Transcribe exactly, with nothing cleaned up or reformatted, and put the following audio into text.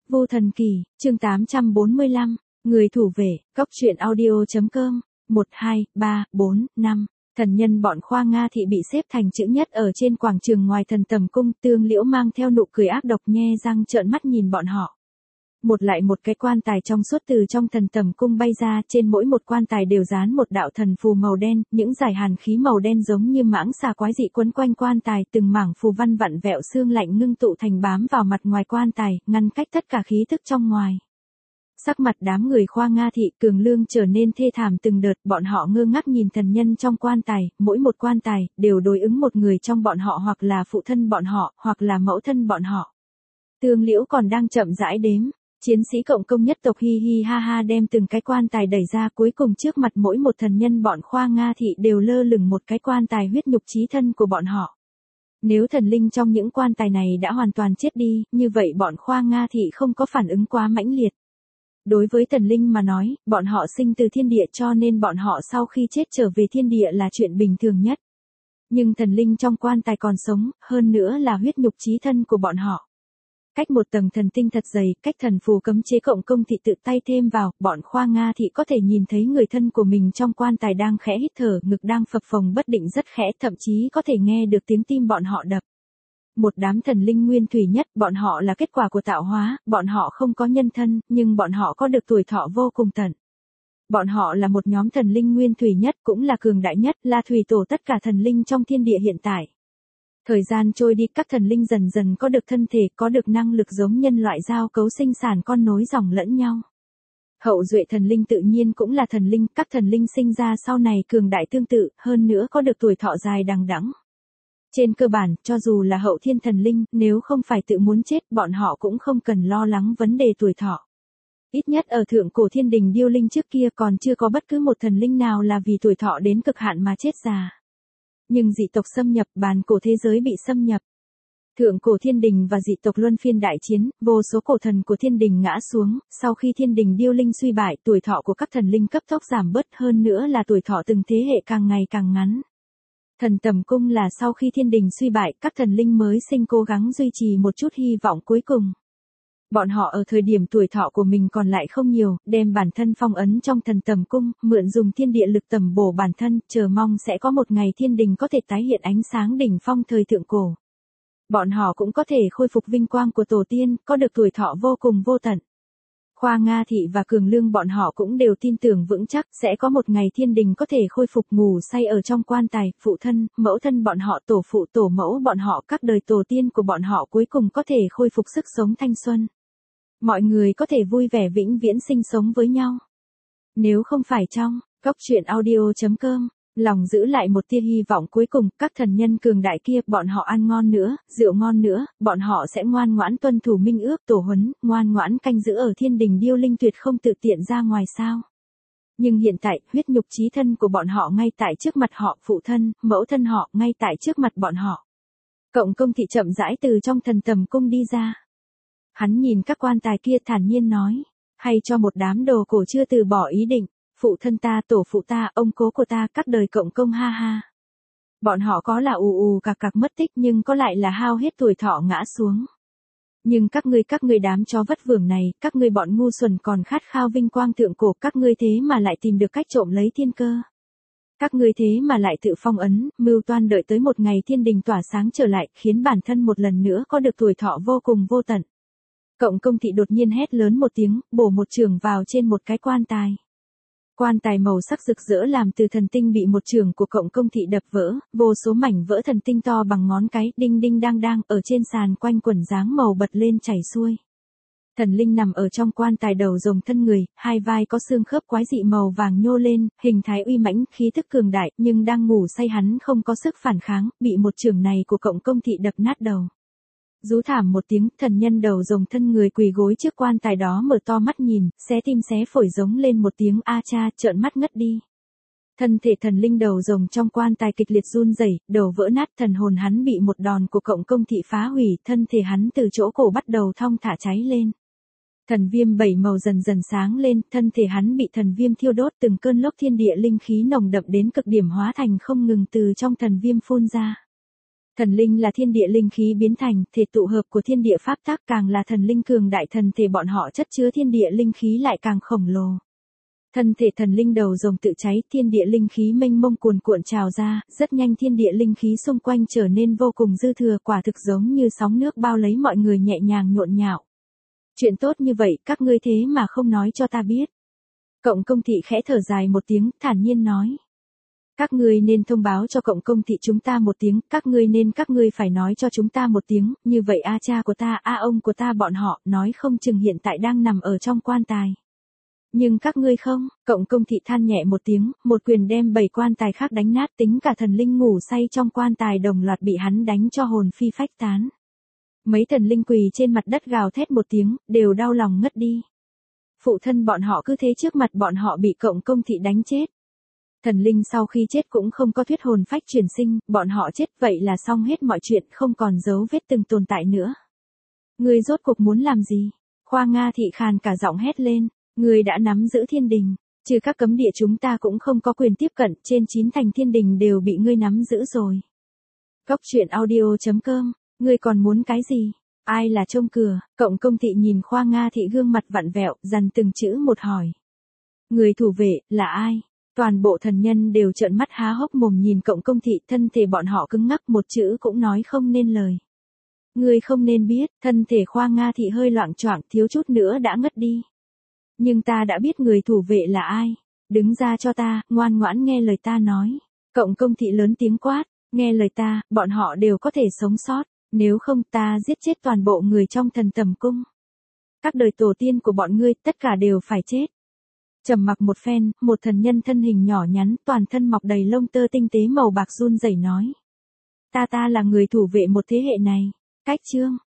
Vô Thần Kỳ, chương tám trăm bốn mươi lăm, Người thủ vệ, cóc truyện audio.com, một, hai, ba, bốn, năm. Thần nhân bọn Khoa Nga Thị bị xếp thành chữ nhất ở trên quảng trường ngoài Thần Tầm Cung, Tương Liễu mang theo nụ cười ác độc nhe răng trợn mắt nhìn bọn họ. Một lại một cái quan tài trong suốt từ trong Thần Tầm Cung bay ra, trên mỗi một quan tài đều dán một đạo thần phù màu đen, những dải hàn khí màu đen giống như mãng xà quái dị quấn quanh quan tài, từng mảng phù văn vặn vẹo xương lạnh ngưng tụ thành bám vào mặt ngoài quan tài, ngăn cách tất cả khí tức trong ngoài. Sắc mặt đám người Khoa Nga Thị Cường Lương trở nên thê thảm từng đợt, bọn họ ngơ ngác nhìn thần nhân trong quan tài, mỗi một quan tài đều đối ứng một người trong bọn họ, hoặc là phụ thân bọn họ, hoặc là mẫu thân bọn họ. Tương Liễu còn đang chậm rãi đếm. Chiến sĩ cộng công nhất tộc hi hi ha ha đem từng cái quan tài đẩy ra, cuối cùng trước mặt mỗi một thần nhân bọn Khoa Nga Thị đều lơ lửng một cái quan tài huyết nhục chí thân của bọn họ. Nếu thần linh trong những quan tài này đã hoàn toàn chết đi, như vậy bọn Khoa Nga Thị không có phản ứng quá mãnh liệt. Đối với thần linh mà nói, bọn họ sinh từ thiên địa cho nên bọn họ sau khi chết trở về thiên địa là chuyện bình thường nhất. Nhưng thần linh trong quan tài còn sống, hơn nữa là huyết nhục chí thân của bọn họ. Cách một tầng thần tinh thật dày, cách thần phù cấm chế cộng công thị tự tay thêm vào, bọn Khoa Nga Thị có thể nhìn thấy người thân của mình trong quan tài đang khẽ hít thở, ngực đang phập phồng bất định rất khẽ, thậm chí có thể nghe được tiếng tim bọn họ đập. Một đám thần linh nguyên thủy nhất, bọn họ là kết quả của tạo hóa, bọn họ không có nhân thân, nhưng bọn họ có được tuổi thọ vô cùng tận. Bọn họ là một nhóm thần linh nguyên thủy nhất, cũng là cường đại nhất, là thủy tổ tất cả thần linh trong thiên địa hiện tại. Thời gian trôi đi, các thần linh dần dần có được thân thể, có được năng lực giống nhân loại giao cấu sinh sản con nối dòng lẫn nhau. Hậu duệ thần linh tự nhiên cũng là thần linh, các thần linh sinh ra sau này cường đại tương tự, hơn nữa có được tuổi thọ dài đằng đẵng. Trên cơ bản, cho dù là hậu thiên thần linh, nếu không phải tự muốn chết, bọn họ cũng không cần lo lắng vấn đề tuổi thọ. Ít nhất ở thượng cổ thiên đình điêu linh trước kia còn chưa có bất cứ một thần linh nào là vì tuổi thọ đến cực hạn mà chết già. Nhưng dị tộc xâm nhập, bàn cổ thế giới bị xâm nhập. Thượng cổ thiên đình và dị tộc luân phiên đại chiến, vô số cổ thần của thiên đình ngã xuống, sau khi thiên đình điêu linh suy bại, tuổi thọ của các thần linh cấp tốc giảm bớt, hơn nữa là tuổi thọ từng thế hệ càng ngày càng ngắn. Thần Tầm Cung là sau khi thiên đình suy bại, các thần linh mới sinh cố gắng duy trì một chút hy vọng cuối cùng. Bọn họ ở thời điểm tuổi thọ của mình còn lại không nhiều, đem bản thân phong ấn trong Thần Tầm Cung, mượn dùng thiên địa lực tầm bổ bản thân, chờ mong sẽ có một ngày thiên đình có thể tái hiện ánh sáng đỉnh phong thời thượng cổ. Bọn họ cũng có thể khôi phục vinh quang của tổ tiên, có được tuổi thọ vô cùng vô tận. Khoa Nga Thị và Cường Lương bọn họ cũng đều tin tưởng vững chắc sẽ có một ngày thiên đình có thể khôi phục ngủ say ở trong quan tài, phụ thân, mẫu thân bọn họ, tổ phụ tổ mẫu bọn họ, các đời tổ tiên của bọn họ cuối cùng có thể khôi phục sức sống thanh xuân. Mọi người có thể vui vẻ vĩnh viễn sinh sống với nhau. Nếu không phải trong cóc truyện audio.com, lòng giữ lại một tia hy vọng cuối cùng, các thần nhân cường đại kia, bọn họ ăn ngon nữa, rượu ngon nữa, bọn họ sẽ ngoan ngoãn tuân thủ minh ước tổ huấn, ngoan ngoãn canh giữ ở thiên đình điêu linh tuyệt không tự tiện ra ngoài sao. Nhưng hiện tại, huyết nhục chí thân của bọn họ ngay tại trước mặt họ, phụ thân, mẫu thân họ, ngay tại trước mặt bọn họ. Cộng công thị chậm rãi từ trong Thần Tầm Cung đi ra. Hắn nhìn các quan tài kia thản nhiên nói, hay cho một đám đồ cổ chưa từ bỏ ý định, phụ thân ta, tổ phụ ta, ông cố của ta, các đời cộng công ha ha. Bọn họ có là ù ù cạc cạc mất tích, nhưng có lại là hao hết tuổi thọ ngã xuống. Nhưng các ngươi các ngươi đám chó vất vưởng này, các ngươi bọn ngu xuẩn còn khát khao vinh quang thượng cổ, các ngươi thế mà lại tìm được cách trộm lấy thiên cơ. Các ngươi thế mà lại tự phong ấn, mưu toan đợi tới một ngày thiên đình tỏa sáng trở lại, khiến bản thân một lần nữa có được tuổi thọ vô cùng vô tận. Cộng công thị đột nhiên hét lớn một tiếng, bổ một chưởng vào trên một cái quan tài. Quan tài màu sắc rực rỡ làm từ thần tinh bị một chưởng của cộng công thị đập vỡ, vô số mảnh vỡ thần tinh to bằng ngón cái, đinh đinh đang đang, ở trên sàn quanh quẩn dáng màu bật lên chảy xuôi. Thần linh nằm ở trong quan tài đầu rồng thân người, hai vai có xương khớp quái dị màu vàng nhô lên, hình thái uy mãnh, khí thức cường đại, nhưng đang ngủ say hắn không có sức phản kháng, bị một chưởng này của cộng công thị đập nát đầu. Rú thảm một tiếng, thần nhân đầu rồng thân người quỳ gối trước quan tài đó mở to mắt nhìn, xé tim xé phổi giống lên một tiếng a cha, trợn mắt ngất đi. Thân thể thần linh đầu rồng trong quan tài kịch liệt run rẩy, đầu vỡ nát, thần hồn hắn bị một đòn của cộng công thị phá hủy, thân thể hắn từ chỗ cổ bắt đầu thong thả cháy lên. Thần viêm bảy màu dần dần sáng lên, thân thể hắn bị thần viêm thiêu đốt, từng cơn lốc thiên địa linh khí nồng đậm đến cực điểm hóa thành không ngừng từ trong thần viêm phun ra. Thần linh là thiên địa linh khí biến thành, thể tụ hợp của thiên địa pháp tắc, càng là thần linh cường đại thần thể bọn họ chất chứa thiên địa linh khí lại càng khổng lồ. Thân thể thần linh đầu rồng tự cháy, thiên địa linh khí mênh mông cuồn cuộn trào ra, rất nhanh thiên địa linh khí xung quanh trở nên vô cùng dư thừa, quả thực giống như sóng nước bao lấy mọi người nhẹ nhàng nhộn nhạo. Chuyện tốt như vậy, các ngươi thế mà không nói cho ta biết. Cộng công thị khẽ thở dài một tiếng, thản nhiên nói. Các ngươi nên thông báo cho cộng công thị chúng ta một tiếng, các ngươi nên các ngươi phải nói cho chúng ta một tiếng, như vậy a cha của ta, a ông của ta bọn họ, nói không chừng hiện tại đang nằm ở trong quan tài. Nhưng các ngươi không, cộng công thị than nhẹ một tiếng, một quyền đem bảy quan tài khác đánh nát, tính cả thần linh ngủ say trong quan tài đồng loạt bị hắn đánh cho hồn phi phách tán. Mấy thần linh quỳ trên mặt đất gào thét một tiếng, đều đau lòng ngất đi. Phụ thân bọn họ cứ thế trước mặt bọn họ bị cộng công thị đánh chết. Thần linh sau khi chết cũng không có thuyết hồn phách chuyển sinh, bọn họ chết vậy là xong hết mọi chuyện, không còn dấu vết từng tồn tại nữa. Ngươi rốt cuộc muốn làm gì? Khoa Nga thị khàn cả giọng hét lên, ngươi đã nắm giữ thiên đình, trừ các cấm địa chúng ta cũng không có quyền tiếp cận, trên chín thành thiên đình đều bị ngươi nắm giữ rồi. Góc truyện audio chấm com, ngươi còn muốn cái gì? Ai là trông cửa? Cộng công thị nhìn Khoa Nga thị gương mặt vặn vẹo, dằn từng chữ một hỏi. Người thủ vệ, là ai? Toàn bộ thần nhân đều trợn mắt há hốc mồm nhìn cộng công thị, thân thể bọn họ cứng ngắc một chữ cũng nói không nên lời. Ngươi không nên biết, thân thể Khoa Nga thị hơi loạng choạng, thiếu chút nữa đã ngất đi. Nhưng ta đã biết người thủ vệ là ai. Đứng ra cho ta, ngoan ngoãn nghe lời ta nói. Cộng công thị lớn tiếng quát, nghe lời ta, bọn họ đều có thể sống sót. Nếu không ta giết chết toàn bộ người trong thần tầm cung. Các đời tổ tiên của bọn ngươi tất cả đều phải chết. Trầm mặc một phen, một thần nhân thân hình nhỏ nhắn, toàn thân mọc đầy lông tơ tinh tế màu bạc run rẩy nói. Ta ta là người thủ vệ một thế hệ này. Cách chương.